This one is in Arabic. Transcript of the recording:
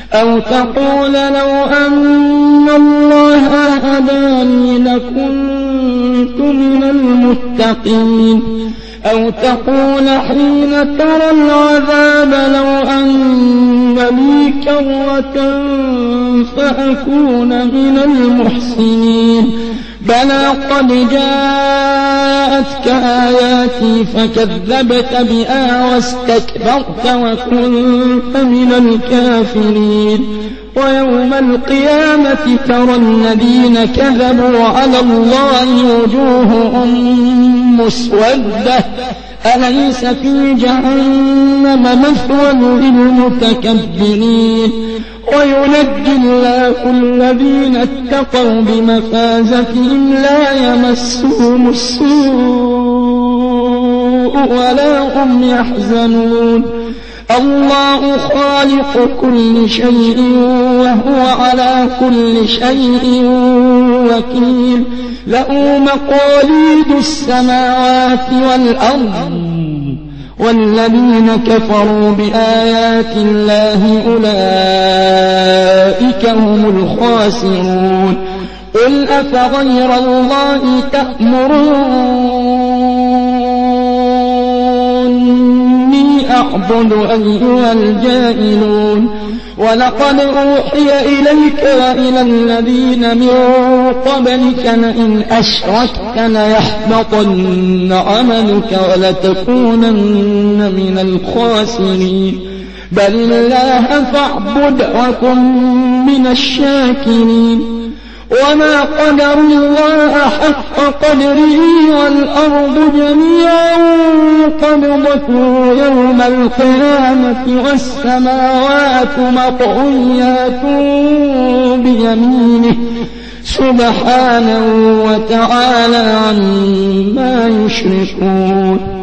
أو تقول لو أن الله هداني لكنت من المتقين أو تقول حين ترى العذاب لو أن لي كرة فأكون من المحسنين بلى قد جاءتك آياتي فكذبت بها واستكبرت وكنت من الكافرين ويوم القيامة ترى الذين كذبوا على الله وجوههم مسودة أليس في جهنم مثوى للمتكبرين وينجي الله الذين اتقوا بمفازتهم لا يمسهم السوء ولا هم يحزنون الله خالق كل شيء وهو على كل شيء وكيل له مقاليد السماوات والأرض والذين كفروا بآيات الله أولئك هم الخاسرون قل أفغير الله تأمروني أعبد أيها الجاهلون ولقد أوحي إليك وإلى الذين من قبلك لئن أشركت ليحبطن عملك ولتكونن من الخاسرين بل الله فاعبد وكن من الشاكرين وما قدر الله حق قدره والأرض جميعا قبضته يوم القيامة والسماوات مطويات بيمينه سبحانه وتعالى عما يشركون